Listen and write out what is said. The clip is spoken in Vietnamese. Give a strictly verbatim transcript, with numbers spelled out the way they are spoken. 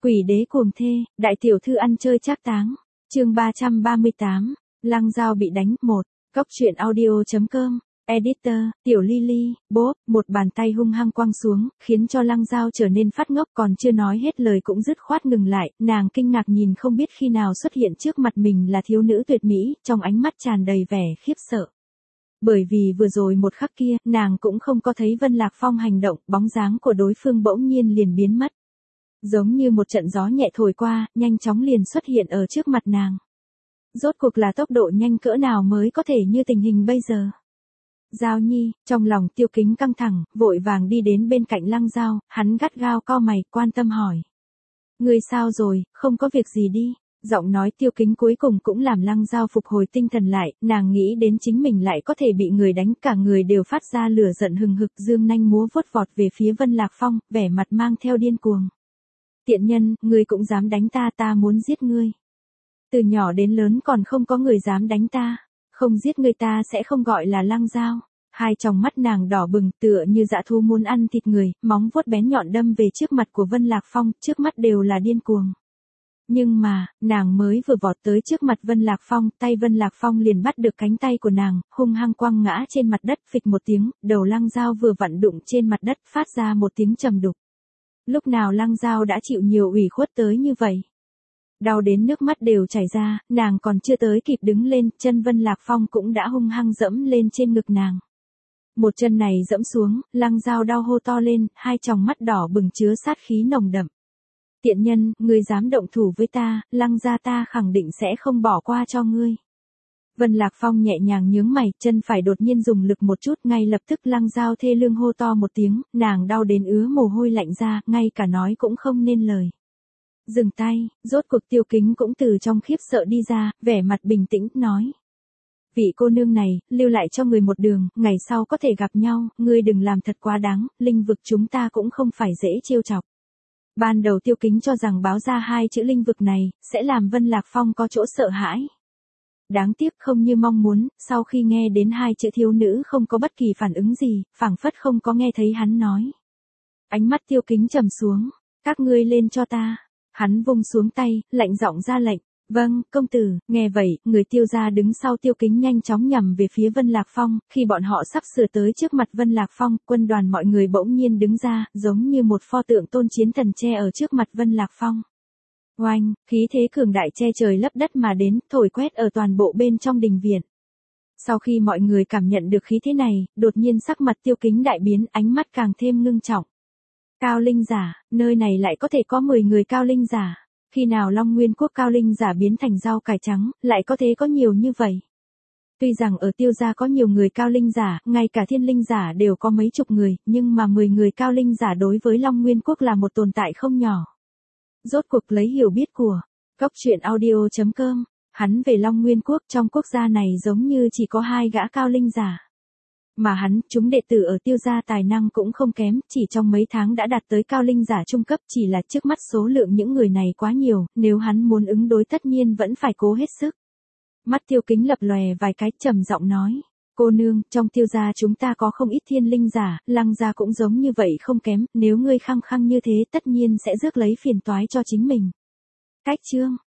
Quỷ đế cuồng thê, đại tiểu thư ăn chơi trác táng. Chương ba trăm ba mươi tám, Lăng Dao bị đánh. Một. Cốc truyện audio.com. Editor, Tiểu Lily, bốp, một bàn tay hung hăng quăng xuống, khiến cho Lăng Dao trở nên phát ngốc, còn chưa nói hết lời cũng dứt khoát ngừng lại, nàng kinh ngạc nhìn không biết khi nào xuất hiện trước mặt mình là thiếu nữ tuyệt mỹ, trong ánh mắt tràn đầy vẻ khiếp sợ. Bởi vì vừa rồi một khắc kia, nàng cũng không có thấy Vân Lạc Phong hành động, bóng dáng của đối phương bỗng nhiên liền biến mất. Giống như một trận gió nhẹ thổi qua, nhanh chóng liền xuất hiện ở trước mặt nàng. Rốt cuộc là tốc độ nhanh cỡ nào mới có thể như tình hình bây giờ? Dao Nhi, trong lòng Tiêu Kính căng thẳng, vội vàng đi đến bên cạnh Lăng Dao, hắn gắt gao cau mày, quan tâm hỏi. Ngươi sao rồi, không có việc gì đi. Giọng nói Tiêu Kính cuối cùng cũng làm Lăng Dao phục hồi tinh thần lại, nàng nghĩ đến chính mình lại có thể bị người đánh, cả người đều phát ra lửa giận hừng hực, dương nanh múa vuốt vọt về phía Vân Lạc Phong, vẻ mặt mang theo điên cuồng. Tiện nhân, ngươi cũng dám đánh ta, ta muốn giết ngươi. Từ nhỏ đến lớn còn không có người dám đánh ta, không giết ngươi ta sẽ không gọi là Lăng Dao. Hai tròng mắt nàng đỏ bừng tựa như dã thú muốn ăn thịt người, móng vuốt bén nhọn đâm về trước mặt của Vân Lạc Phong, trước mắt đều là điên cuồng. Nhưng mà, nàng mới vừa vọt tới trước mặt Vân Lạc Phong, tay Vân Lạc Phong liền bắt được cánh tay của nàng, hung hăng quăng ngã trên mặt đất, phịch một tiếng, đầu Lăng Dao vừa vặn đụng trên mặt đất, phát ra một tiếng trầm đục. Lúc nào Lăng Dao đã chịu nhiều ủy khuất tới như vậy? Đau đến nước mắt đều chảy ra, nàng còn chưa tới kịp đứng lên, chân Vân Lạc Phong cũng đã hung hăng dẫm lên trên ngực nàng. Một chân này dẫm xuống, Lăng Dao đau hô to lên, hai tròng mắt đỏ bừng chứa sát khí nồng đậm. Tiện nhân, ngươi dám động thủ với ta, Lăng gia ta khẳng định sẽ không bỏ qua cho ngươi. Vân Lạc Phong nhẹ nhàng nhướng mày, chân phải đột nhiên dùng lực một chút, ngay lập tức Lăng Dao thê lương hô to một tiếng, nàng đau đến ứa mồ hôi lạnh ra, ngay cả nói cũng không nên lời. Dừng tay, rốt cuộc Tiêu Kính cũng từ trong khiếp sợ đi ra, vẻ mặt bình tĩnh, nói. Vị cô nương này, lưu lại cho người một đường, ngày sau có thể gặp nhau, ngươi đừng làm thật quá đáng, linh vực chúng ta cũng không phải dễ trêu chọc. Ban đầu Tiêu Kính cho rằng báo ra hai chữ linh vực này, sẽ làm Vân Lạc Phong có chỗ sợ hãi. Đáng tiếc không như mong muốn, sau khi nghe đến hai chữ thiếu nữ không có bất kỳ phản ứng gì, phảng phất không có nghe thấy hắn nói. Ánh mắt Tiêu Kính trầm xuống, các ngươi lên cho ta. Hắn vung xuống tay, lạnh giọng ra lệnh. Vâng, công tử. Nghe vậy, người Tiêu gia đứng sau Tiêu Kính nhanh chóng nhằm về phía Vân Lạc Phong, khi bọn họ sắp sửa tới trước mặt Vân Lạc Phong, quân đoàn mọi người bỗng nhiên đứng ra, giống như một pho tượng tôn chiến thần che ở trước mặt Vân Lạc Phong. Oanh, khí thế cường đại che trời lấp đất mà đến, thổi quét ở toàn bộ bên trong đình viện. Sau khi mọi người cảm nhận được khí thế này, đột nhiên sắc mặt Tiêu Kính đại biến, ánh mắt càng thêm ngưng trọng. Cao linh giả, nơi này lại có thể có mười người cao linh giả. Khi nào Long Nguyên Quốc cao linh giả biến thành rau cải trắng, lại có thể có nhiều như vậy. Tuy rằng ở Tiêu gia có nhiều người cao linh giả, ngay cả thiên linh giả đều có mấy chục người, nhưng mà mười người cao linh giả đối với Long Nguyên Quốc là một tồn tại không nhỏ. Rốt cuộc lấy hiểu biết của Cốc truyện audio.com, hắn về Long Nguyên Quốc, trong quốc gia này giống như chỉ có hai gã cao linh giả. Mà hắn, chúng đệ tử ở Tiêu gia tài năng cũng không kém, chỉ trong mấy tháng đã đạt tới cao linh giả trung cấp, chỉ là trước mắt số lượng những người này quá nhiều, nếu hắn muốn ứng đối tất nhiên vẫn phải cố hết sức. Mắt Tiêu Kính lập lòe vài cái, trầm giọng nói, cô nương, trong Tiêu gia chúng ta có không ít thiên linh giả, Lăng gia cũng giống như vậy không kém, nếu ngươi khăng khăng như thế tất nhiên sẽ rước lấy phiền toái cho chính mình. Cách chương,